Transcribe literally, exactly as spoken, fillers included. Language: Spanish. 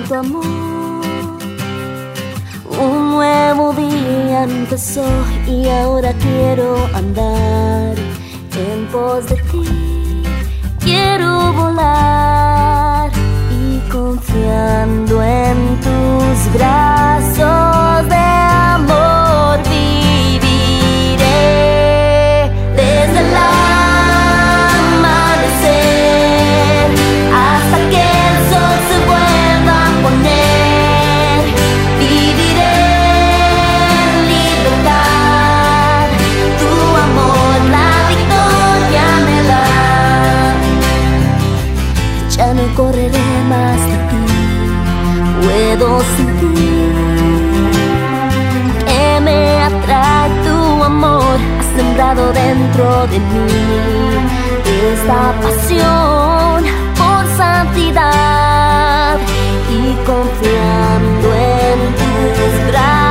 tu amor. Un nuevo día empezó y ahora quiero andar en pos de ti. Quiero volar y confiando en tus brazos de amor viviré desde el amanecer hasta que el sol se vuelva a poner. Viviré en libertad, tu amor la victoria me da. Ya no correré más de ti, puedo sentir que me atrae tu amor. Has sembrado dentro de mí esta pasión por santidad y confiando en tus brazos